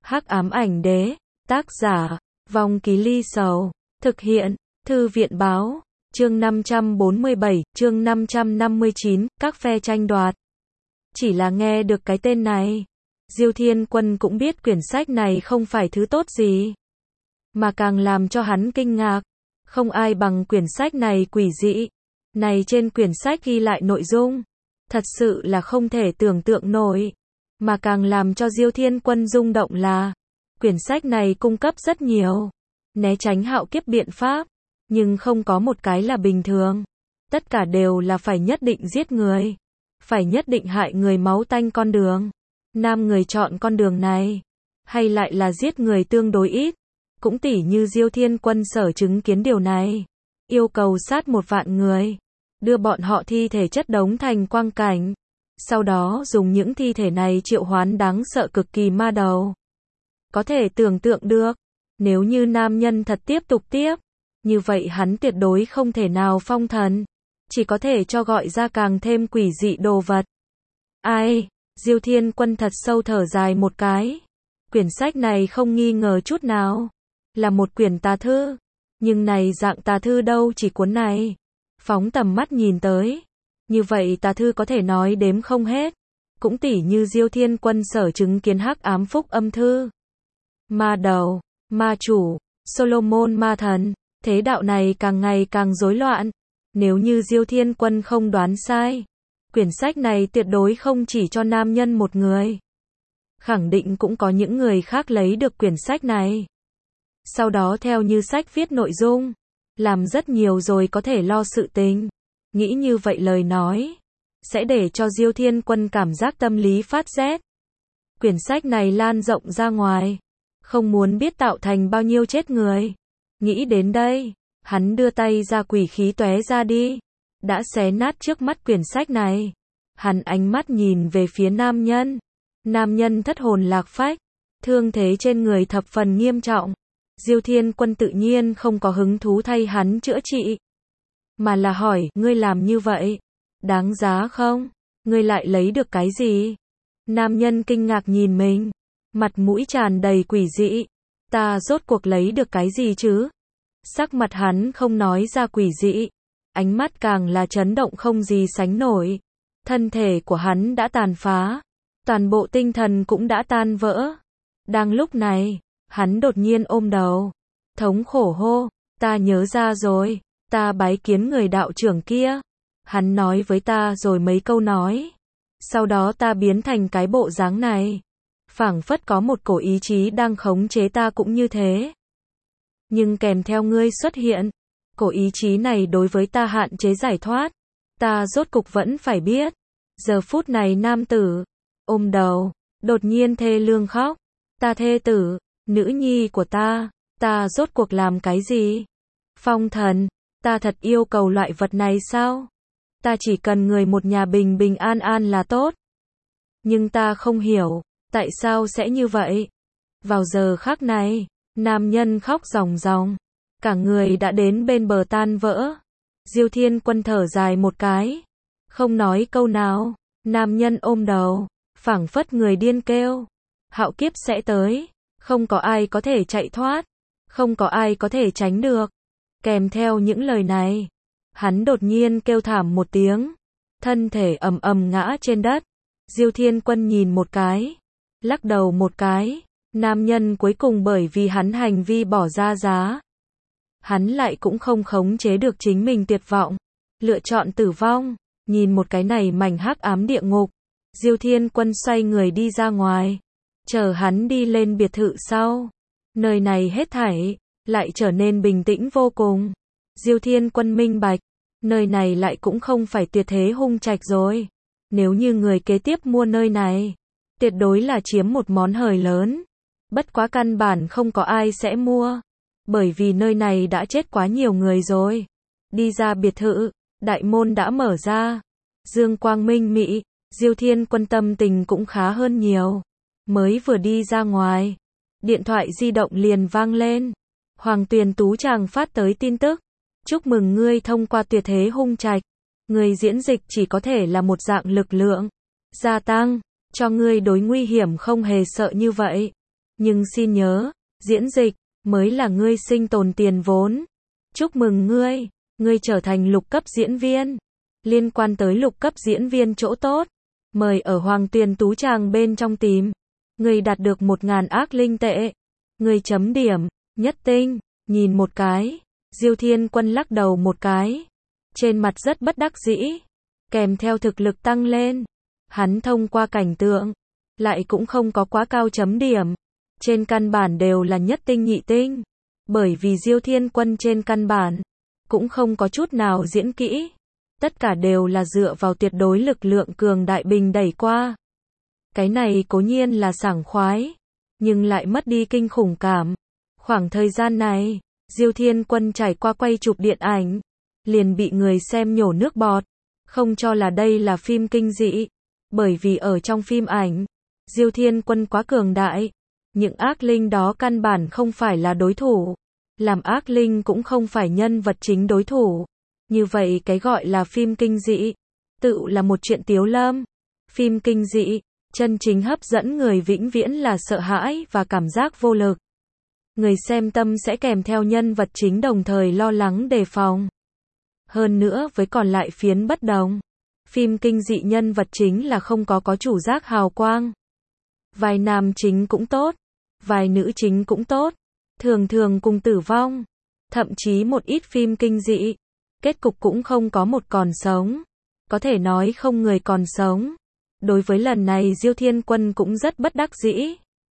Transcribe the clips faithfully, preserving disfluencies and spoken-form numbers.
Hắc ám ảnh đế, tác giả, Vong Ký Ly Sầu, thực hiện, Thư viện báo, chương năm trăm bốn mươi bảy, chương năm trăm năm mươi chín, các phe tranh đoạt. Chỉ là nghe được cái tên này, Diêu Thiên Quân cũng biết quyển sách này không phải thứ tốt gì. Mà càng làm cho hắn kinh ngạc, không ai bằng quyển sách này quỷ dị. Này trên quyển sách ghi lại nội dung, thật sự là không thể tưởng tượng nổi. Mà càng làm cho Diêu Thiên Quân rung động là, quyển sách này cung cấp rất nhiều né tránh hạo kiếp biện pháp, nhưng không có một cái là bình thường. Tất cả đều là phải nhất định giết người, phải nhất định hại người máu tanh con đường. Nam người chọn con đường này, hay lại là giết người tương đối ít. Cũng tỉ như Diêu Thiên Quân sở chứng kiến điều này, yêu cầu sát một vạn người, đưa bọn họ thi thể chất đống thành quang cảnh, sau đó dùng những thi thể này triệu hoán đáng sợ cực kỳ ma đầu. Có thể tưởng tượng được, nếu như nam nhân thật tiếp tục tiếp, như vậy hắn tuyệt đối không thể nào phong thần, chỉ có thể cho gọi ra càng thêm quỷ dị đồ vật. Ai, Diêu Thiên Quân thật sâu thở dài một cái. Quyển sách này không nghi ngờ chút nào là một quyển tà thư, nhưng này dạng tà thư đâu chỉ cuốn này. Phóng tầm mắt nhìn tới, như vậy tà thư có thể nói đếm không hết. Cũng tỉ như Diêu Thiên Quân sở chứng kiến hắc ám phúc âm thư, ma đầu, ma chủ, Solomon ma thần, thế đạo này càng ngày càng rối loạn. Nếu như Diêu Thiên Quân không đoán sai, quyển sách này tuyệt đối không chỉ cho nam nhân một người. Khẳng định cũng có những người khác lấy được quyển sách này, sau đó theo như sách viết nội dung, làm rất nhiều rồi có thể lo sự tình. Nghĩ như vậy lời nói, sẽ để cho Diêu Thiên Quân cảm giác tâm lý phát rét. Quyển sách này lan rộng ra ngoài, không muốn biết tạo thành bao nhiêu chết người. Nghĩ đến đây, hắn đưa tay ra quỷ khí tóe ra đi, đã xé nát trước mắt quyển sách này. Hắn ánh mắt nhìn về phía nam nhân. Nam nhân thất hồn lạc phách, thương thế trên người thập phần nghiêm trọng. Diêu Thiên Quân tự nhiên không có hứng thú thay hắn chữa trị, mà là hỏi, ngươi làm như vậy, đáng giá không? Ngươi lại lấy được cái gì? Nam nhân kinh ngạc nhìn mình, mặt mũi tràn đầy quỷ dị. Ta rốt cuộc lấy được cái gì chứ? Sắc mặt hắn không nói ra quỷ dị, ánh mắt càng là chấn động không gì sánh nổi. Thân thể của hắn đã tàn phá, toàn bộ tinh thần cũng đã tan vỡ. Đang lúc này, hắn đột nhiên ôm đầu, thống khổ hô, ta nhớ ra rồi, ta bái kiến người đạo trưởng kia. Hắn nói với ta rồi mấy câu nói, sau đó ta biến thành cái bộ dáng này. Phảng phất có một cổ ý chí đang khống chế ta cũng như thế. Nhưng kèm theo ngươi xuất hiện, cổ ý chí này đối với ta hạn chế giải thoát. Ta rốt cục vẫn phải biết. Giờ phút này nam tử, ôm đầu, đột nhiên thê lương khóc. Ta thê tử, nữ nhi của ta, ta rốt cuộc làm cái gì? Phong thần, ta thật yêu cầu loại vật này sao? Ta chỉ cần người một nhà bình bình an an là tốt. Nhưng ta không hiểu, tại sao sẽ như vậy? Vào giờ khắc này, nam nhân khóc ròng ròng, cả người đã đến bên bờ tan vỡ. Diêu Thiên Quân thở dài một cái, không nói câu nào. Nam nhân ôm đầu, phảng phất người điên kêu, hạo kiếp sẽ tới, không có ai có thể chạy thoát, không có ai có thể tránh được. Kèm theo những lời này, hắn đột nhiên kêu thảm một tiếng, thân thể ầm ầm ngã trên đất. Diêu Thiên Quân nhìn một cái, lắc đầu một cái. Nam nhân cuối cùng bởi vì hắn hành vi bỏ ra giá, hắn lại cũng không khống chế được chính mình tuyệt vọng, lựa chọn tử vong. Nhìn một cái này mảnh hắc ám địa ngục, Diêu Thiên Quân xoay người đi ra ngoài, chờ hắn đi lên biệt thự sau. Nơi này hết thảy lại trở nên bình tĩnh vô cùng. Diêu Thiên Quân minh bạch, nơi này lại cũng không phải tuyệt thế hung trạch rồi. Nếu như người kế tiếp mua nơi này, tuyệt đối là chiếm một món hời lớn. Bất quá căn bản không có ai sẽ mua, bởi vì nơi này đã chết quá nhiều người rồi. Đi ra biệt thự, đại môn đã mở ra, dương quang minh mị. Diêu Thiên Quân tâm tình cũng khá hơn nhiều. Mới vừa đi ra ngoài, điện thoại di động liền vang lên. Hoàng Tuyền Tú chàng phát tới tin tức, chúc mừng ngươi thông qua tuyệt thế hung trạch. Người diễn dịch chỉ có thể là một dạng lực lượng gia tăng, cho ngươi đối nguy hiểm không hề sợ như vậy. Nhưng xin nhớ, diễn dịch mới là ngươi sinh tồn tiền vốn. Chúc mừng ngươi, ngươi trở thành lục cấp diễn viên. Liên quan tới lục cấp diễn viên chỗ tốt, mời ở Hoàng Tuyền Tú Tràng bên trong tìm. Ngươi đạt được một ngàn ác linh tệ. Ngươi chấm điểm, nhất tinh, nhìn một cái. Diêu Thiên Quân lắc đầu một cái. Trên mặt rất bất đắc dĩ. Kèm theo thực lực tăng lên. Hắn thông qua cảnh tượng. Lại cũng không có quá cao chấm điểm. Trên căn bản đều là nhất tinh nhị tinh. Bởi vì Diêu Thiên Quân trên căn bản. Cũng không có chút nào diễn kỹ. Tất cả đều là dựa vào tuyệt đối lực lượng cường đại bình đẩy qua. Cái này cố nhiên là sảng khoái. Nhưng lại mất đi kinh khủng cảm. Khoảng thời gian này, Diêu Thiên Quân trải qua quay chụp điện ảnh. Liền bị người xem nhổ nước bọt. Không cho là đây là phim kinh dị. Bởi vì ở trong phim ảnh, Diêu Thiên Quân quá cường đại. Những ác linh đó căn bản không phải là đối thủ. Làm ác linh cũng không phải nhân vật chính đối thủ. Như vậy cái gọi là phim kinh dị, tự là một chuyện tiếu lâm. Phim kinh dị, chân chính hấp dẫn người vĩnh viễn là sợ hãi và cảm giác vô lực. Người xem tâm sẽ kèm theo nhân vật chính đồng thời lo lắng đề phòng. Hơn nữa với còn lại phiến bất đồng. Phim kinh dị nhân vật chính là không có có chủ giác hào quang. Vài nam chính cũng tốt, vài nữ chính cũng tốt, thường thường cùng tử vong. Thậm chí một ít phim kinh dị, kết cục cũng không có một còn sống. Có thể nói không người còn sống. Đối với lần này Diêu Thiên Quân cũng rất bất đắc dĩ.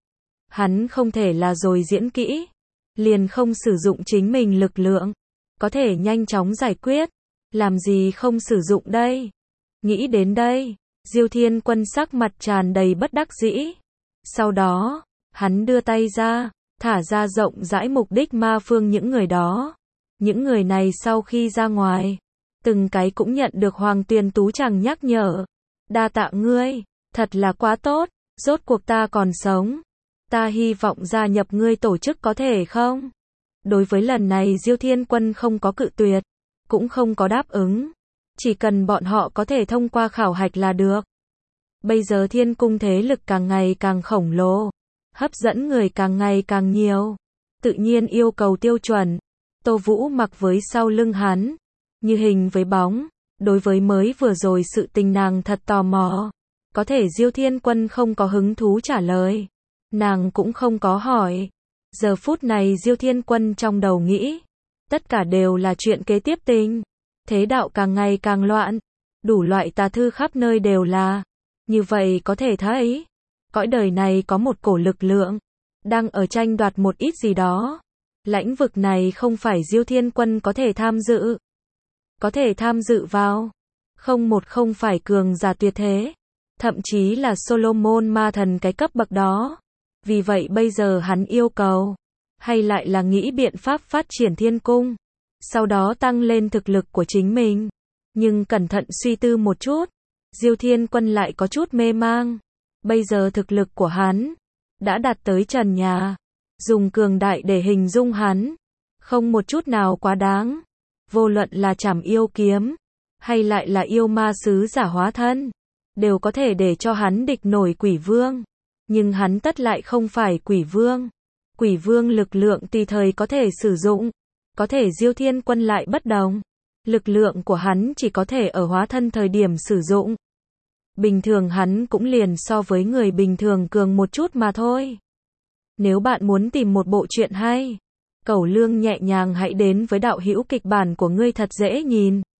Hắn không thể là rồi diễn kỹ. Liền không sử dụng chính mình lực lượng. Có thể nhanh chóng giải quyết. Làm gì không sử dụng đây? Nghĩ đến đây, Diêu Thiên Quân sắc mặt tràn đầy bất đắc dĩ. Sau đó, hắn đưa tay ra, thả ra rộng rãi mục đích ma phương những người đó. Những người này sau khi ra ngoài, từng cái cũng nhận được Hoàng Tuyền Tú Tràng nhắc nhở. Đa tạ ngươi, thật là quá tốt, rốt cuộc ta còn sống. Ta hy vọng gia nhập ngươi tổ chức có thể không? Đối với lần này Diêu Thiên Quân không có cự tuyệt, cũng không có đáp ứng. Chỉ cần bọn họ có thể thông qua khảo hạch là được. Bây giờ thiên cung thế lực càng ngày càng khổng lồ, hấp dẫn người càng ngày càng nhiều. Tự nhiên yêu cầu tiêu chuẩn. Tô Vũ mặc với sau lưng hắn, như hình với bóng. Đối với mới vừa rồi sự tình nàng thật tò mò. Có thể Diêu Thiên Quân không có hứng thú trả lời. Nàng cũng không có hỏi. Giờ phút này Diêu Thiên Quân trong đầu nghĩ. Tất cả đều là chuyện kế tiếp tình. Thế đạo càng ngày càng loạn. Đủ loại tà thư khắp nơi đều là. Như vậy có thể thấy. Cõi đời này có một cổ lực lượng. Đang ở tranh đoạt một ít gì đó. Lãnh vực này không phải Diêu Thiên Quân có thể tham dự. Có thể tham dự vào. Không một không phải cường giả tuyệt thế. Thậm chí là Solomon ma thần cái cấp bậc đó. Vì vậy bây giờ hắn yêu cầu. Hay lại là nghĩ biện pháp phát triển thiên cung. Sau đó tăng lên thực lực của chính mình. Nhưng cẩn thận suy tư một chút. Diêu Thiên Quân lại có chút mê mang. Bây giờ thực lực của hắn đã đạt tới trần nhà. Dùng cường đại để hình dung hắn. Không một chút nào quá đáng. Vô luận là trảm yêu kiếm. Hay lại là yêu ma sứ giả hóa thân. Đều có thể để cho hắn địch nổi quỷ vương. Nhưng hắn tất lại không phải quỷ vương. Quỷ vương lực lượng tùy thời có thể sử dụng. Có thể Diêu Thiên Quân lại bất đồng. Lực lượng của hắn chỉ có thể ở hóa thân thời điểm sử dụng. Bình thường hắn cũng liền so với người bình thường cường một chút mà thôi. Nếu bạn muốn tìm một bộ truyện hay, Cẩu Lương nhẹ nhàng hãy đến với đạo hữu kịch bản của ngươi thật dễ nhìn.